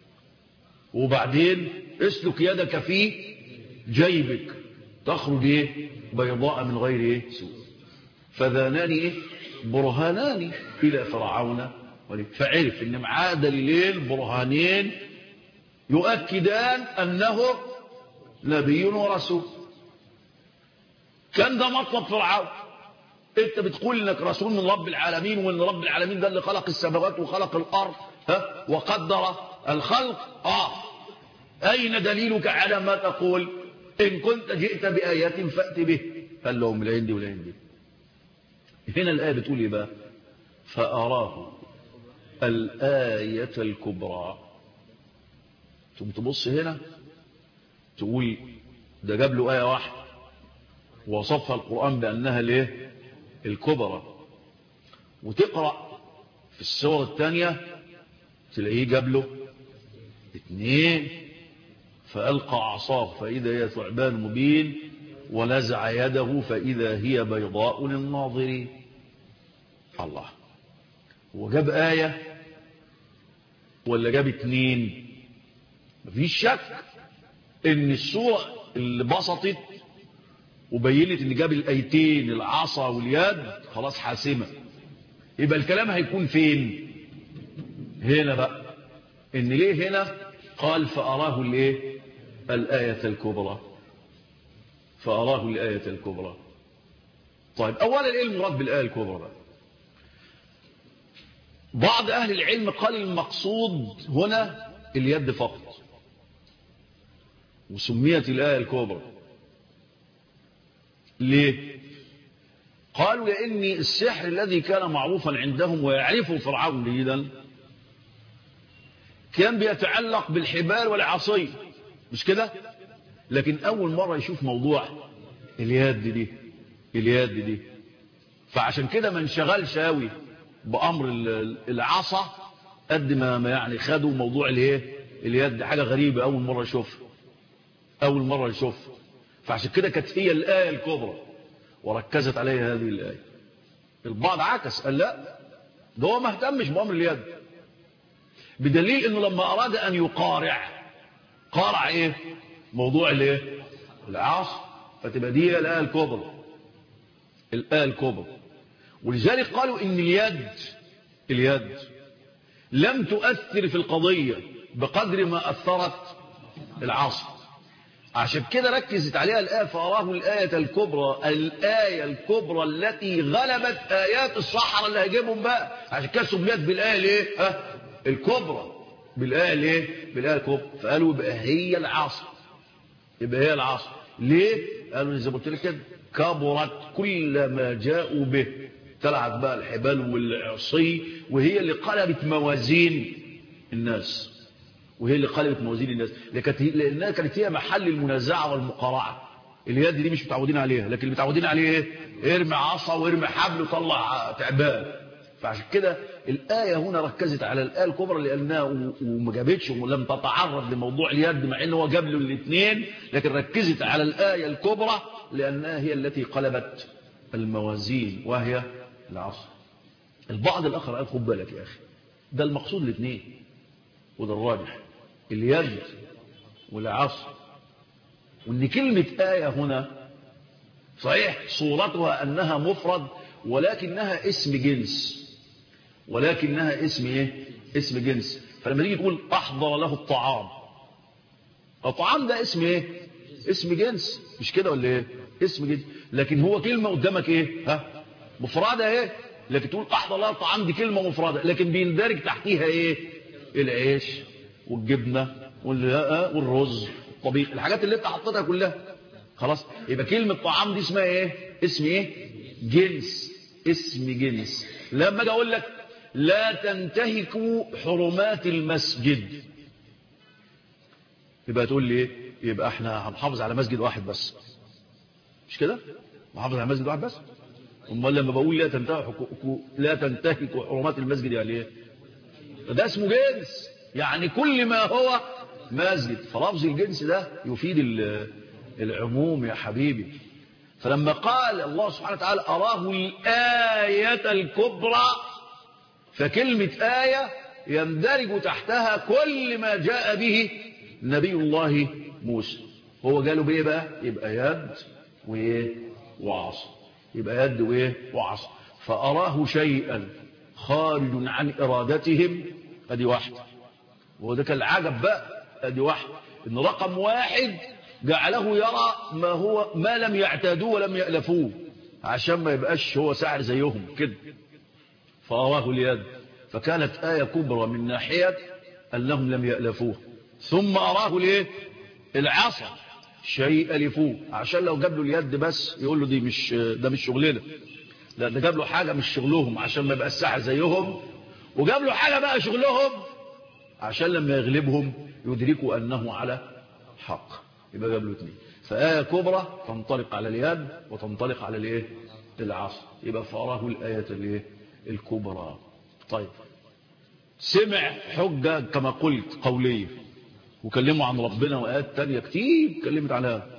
وبعدين اسلك يدك في جيبك تخرج ايه بيضاء من غير ايه سوء. فذانان ايه برهانان إلى فرعون، فعرف ان معاه دليلين برهانين يؤكدان أنه نبي ورسول. كان ده مطلب فرعون. انت بتقول انك رسول من رب العالمين، وان رب العالمين ده اللي خلق السماوات وخلق الارض ها وقدر الخلق. اه اين دليلك على ما تقول؟ ان كنت جئت بآيات فأت به. قال لهم لا عندي ولا عندي. هنا الآية بتقول ايه بقى؟ فأراه الآية الكبرى. ثم تبص هنا تقول ده جاب له آية واحدة وصفها القرآن بأنها ليه الكبرى، وتقرأ في السورة الثانية تلاقيه جاب له اثنين، فألقى عصاه فإذا هي ثعبان مبين، ونزع يده فإذا هي بيضاء للناظرين. الله، وجاب آية ولا جاب اثنين؟ مفيش شك ان السورة اللي بسطت وبينت ان جاب الايتين العصا واليد خلاص حاسمة. يبقى الكلام هيكون فين؟ هنا بقى. ان ليه هنا قال فأراه الايه الآية الكبرى؟ فأراه الآية الكبرى. طيب اولا ايه المراد بالآية الكبرى بقى؟ بعض اهل العلم قال المقصود هنا اليد فقط، وسميت الآية الكبرى. ليه؟ قالوا لأن السحر الذي كان معروفا عندهم ويعرفه فرعون جيدا كان بيتعلق بالحبال والعصي، مش كده؟ لكن أول مرة يشوف موضوع اليد دي اليد دي فعشان كده ما انشغلش قوي بأمر العصا قد ما يعني خدوا موضوع الايه اليد. حاجة غريبة أول مرة يشوفها أول مرة يشوفها فعشان كده كانت هي الآية الكبرى وركزت عليها هذه الآية. البعض عكس قال لا، ده هو ما اهتمش بأمر اليد، بدليل انه لما اراد ان يقارع قارع ايه موضوع الايه العصا. فتبقى دي الآية الكبرى، الآية الكبرى. ولذلك قالوا إن اليد اليد لم تؤثر في القضية بقدر ما أثرت العصا. عشان كده ركزت عليها الآية فأراه الآية الكبرى، الآية الكبرى التي غلبت آيات الصحراء اللي هيجيبهم بقى. عشان كده سميت بالآية ليه؟ ها؟ الكبرى، بالآية ليه؟ بالآية الكبرى. فقالوا يبقى هي العصا، يبقى هي العصا. ليه؟ قالوا زي ما قلت لك كده كبرت كل ما جاءوا به، طلعت بقى الحبال والعصي، وهي اللي قلبت موازين الناس، وهي اللي قلبت موازين الناس، لأنها كانت هي محل المنازعة والمقارعة. اليد دي مش متعودين عليها، لكن متعودين عليه ايه؟ ارمي عصا وارمي حبل وطلع تعبان. فعشان كده الآية هنا ركزت على الآية الكبرى لأنها وما جابتش ولم تتعرض لموضوع اليد، مع انه هو جاب له الاثنين، لكن ركزت على الآية الكبرى لأنها هي التي قلبت الموازين وهي العصا. البعض الآخر قال خد بالك يا أخي، ده المقصود الاثنين وده الراجح، اليد والعصا. وان كلمة آية هنا صحيح صورتها أنها مفرد، ولكنها اسم جنس، ولكنها اسم ايه؟ اسم جنس. فلما تيجي تقول احضر له الطعام، الطعام ده اسم ايه؟ اسم جنس، مش كده ولا ايه؟ اسم جنس، لكن هو كلمة قدامك ايه؟ ها؟ مفردة ايه؟ لكن تقول احضر له الطعام دي كلمة مفردة، لكن بيندرج تحتيها ايه؟ العيش والجبنة والرز والطبيخ، الحاجات اللي انت حطيتها كلها. خلاص، يبقى كلمة طعام دي اسمها ايه؟ اسم ايه؟ جنس، اسم جنس. لما اجي اقول لك لا تنتهكوا حرمات المسجد، يبقى تقول لي ايه؟ يبقى احنا هنحافظ على مسجد واحد بس، مش كده؟ نحافظ على مسجد واحد بس. امال لما بقول لا تنتهكوا لا تنتهكوا حرمات المسجد يعني ايه؟ ده اسمه جنس، يعني كل ما هو مسجد. فلفظ الجنس ده يفيد العموم يا حبيبي. فلما قال الله سبحانه وتعالى أراه الآية الكبرى، فكلمة آية يندرج تحتها كل ما جاء به نبي الله موسى. هو قالوا بإيه بقى؟ يبقى يد وإيه؟ وعصا. يبقى يد وإيه؟ وعصا. فأراه شيئا خارج عن إرادتهم، أدي واحدة. وده كان العجب بقى، أدي واحدة، إن رقم واحد جعله يرى ما هو ما لم يعتادوه ولم يألفوه، عشان ما يبقاش هو ساحر زيهم كده. فأراه اليد، فكانت آية كبرى من ناحية أنهم لم يألفوه. ثم أراه الايه؟ العصا، شيء ألفوه، عشان لو جاب له اليد بس يقول له دي مش ده مش شغلنا، لا ده جاب له حاجة مش شغلهم عشان ما يبقى الساحر زيهم، وجاب له حاجة بقى شغلهم عشان لما يغلبهم يدركوا أنه على حق. يبقى جاب له اثنين. فآية كبرى تنطلق على اليد وتنطلق على الايه؟ العصا. يبقى فأراه الآية الايه؟ الكبرى. طيب، سمع حجة كما قلت قولية، وكلموا عن ربنا وآيات تانية كتير كلمت عنها،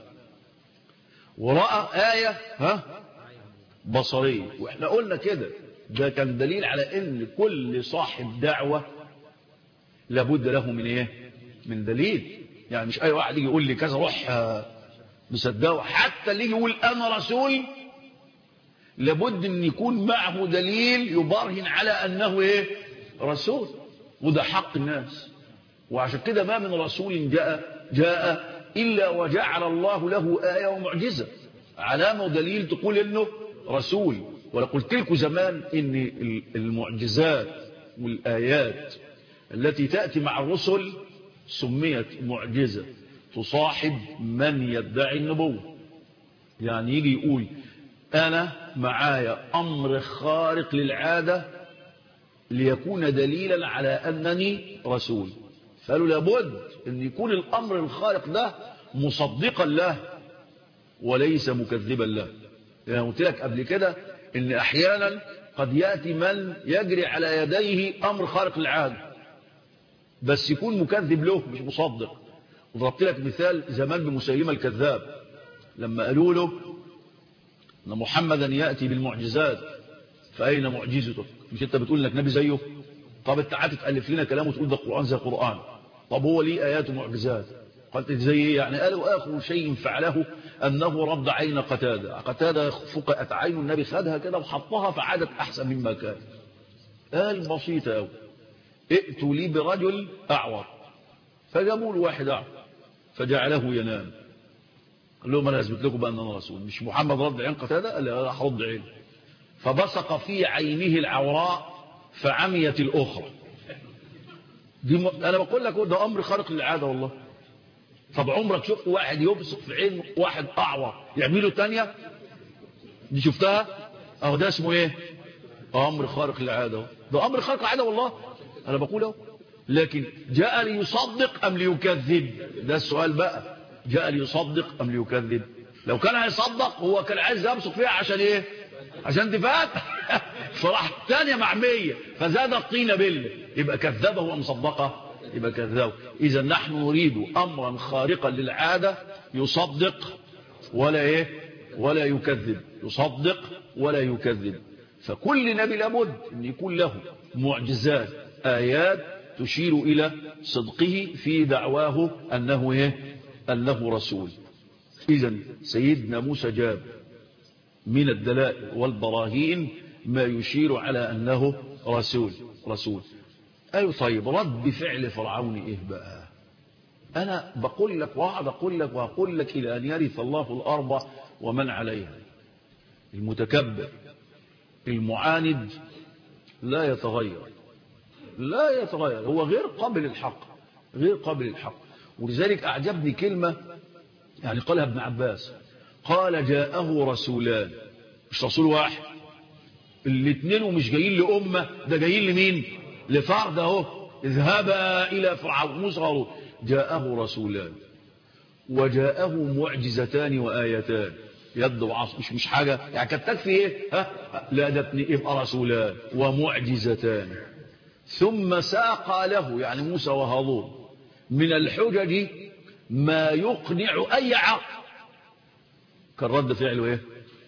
ورأى آية ها بصرية. واحنا قلنا كده، ده كان دليل على ان كل صاحب دعوة لابد له من ايه؟ من دليل. يعني مش اي واحد يجي يقول لي كذا روح مصدقه، حتى اللي يجي يقول انا رسول لابد ان يكون معه دليل يبرهن على انه ايه؟ رسول. وده حق الناس. وعشان كده ما من رسول جاء جاء الا وجعل الله له آية ومعجزة، علامة ودليل تقول انه رسول. ولا قلت لكم زمان ان المعجزات والآيات التي تأتي مع الرسل سميت معجزة تصاحب من يدعي النبوة. يعني يجي يقول أنا معايا أمر خارق للعادة ليكون دليلا على أنني رسول. فقالوا لابد أن يكون الأمر الخارق ده مصدقا له وليس مكذبا له. يعني قلت لك قبل كده أن أحيانا قد يأتي من يجري على يديه أمر خارق للعادة بس يكون مكذب له مش مصدق. وضربت لك مثال زمان بمسيلمة الكذاب، لما قالوا له ان محمدا يأتي بالمعجزات فأين معجزتك؟ مش انت بتقول انك نبي زيه؟ طب انت قعدت تألف لنا كلام وتقول ده قرآن زي قرآن. طب هو ليه آيات ومعجزات؟ قالت زي ايه يعني؟ قالوا آخر شيء فعله أنه رد عين قتادة. قتادة فقأت عين النبي، خدها كده وحطها فعادت أحسن مما كان. قال بسيطة أوي، ائتوا لي برجل أعور، فجابوا له واحد أعور فجعله ينام. قال لهم أنا أثبت لكم بأن أنا رسول. مش محمد رد عين قتادة؟ قال لا راح رد عين، فبصق في عينه العوراء فعميت الأخرى. دي م... أنا بقول لك ده أمر خارق للعادة والله. طب عمرك شفت واحد يبصق في عين واحد أعور يعمله تانية؟ دي شفتها؟ أهو ده اسمه إيه؟ أمر خارق للعادة. ده أمر خارق للعادة والله، أنا بقوله. لكن جاء ليصدق أم ليكذب؟ ده السؤال بقى، جاء ليصدق أم ليكذب؟ لو كان هيصدق هو كان عايز يبصق فيها عشان إيه؟ عشان تفات صراحة تانية معمية فزاد الطين بله، يبقى كذبه ومصدقه، يبقى كذبه. إذا نحن نريد أمرا خارقا للعادة يصدق ولا إيه؟ ولا يكذب، يصدق ولا يكذب. فكل نبي لابد أن يكون له معجزات، آيات تشير إلى صدقه في دعواه أنه إيه؟ أنه رسول. إذا سيدنا موسى جاب من الدلائل والبراهين ما يشير على أنه رسول رسول أيوة. طيب رد فعل فرعون إيه بقى؟ أنا بقول لك وأقعد أقول لك وأقول لك إلى أن يرث الله الأرض ومن عليها. المتكبر المعاند لا يتغير، لا يتغير، هو غير قابل الحق، غير قابل الحق. ولذلك أعجبني كلمة يعني قالها ابن عباس، قال جاءه رسولان، مش رسول واحد، الاثنين ومش جايين لأمة، ده جايين لمين؟ لفرد اهو، اذهبا إلى فرعون موسى وهارون. جاءه رسولان وجاءه معجزتان وآيتان، يد وعصا، مش مش حاجة يعني كانت تكفي ايه؟ ها؟ لا ده يبقى رسولان ومعجزتان. ثم ساق له يعني موسى وهارون من الحجج ما يقنع أي عقل. كان رد فعله ايه؟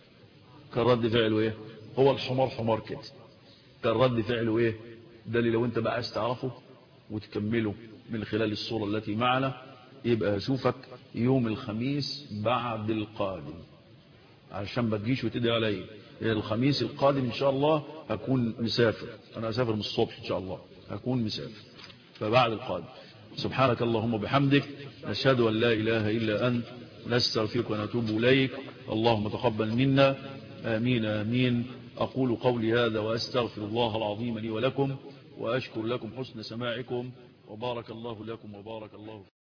كان رد فعله ايه؟ هو الحمار حمار كده. كان رد فعله ايه؟ ده اللي لو انت بقى عايز تعرفه وتكمله من خلال الصورة التي معنا، يبقى اشوفك يوم الخميس بعد القادم عشان ما تجيش وتدعي علي. الخميس القادم ان شاء الله هكون مسافر، انا اسافر من الصبح ان شاء الله، هكون مسافر، فبعد القادم. سبحانك اللهم وبحمدك، نشهد ان لا اله الا انت، نستغفرك ونتوب اليك. اللهم تقبل منا، آمين آمين. أقول قولي هذا وأستغفر الله العظيم لي ولكم، وأشكر لكم حسن سماعكم، وبارك الله لكم وبارك الله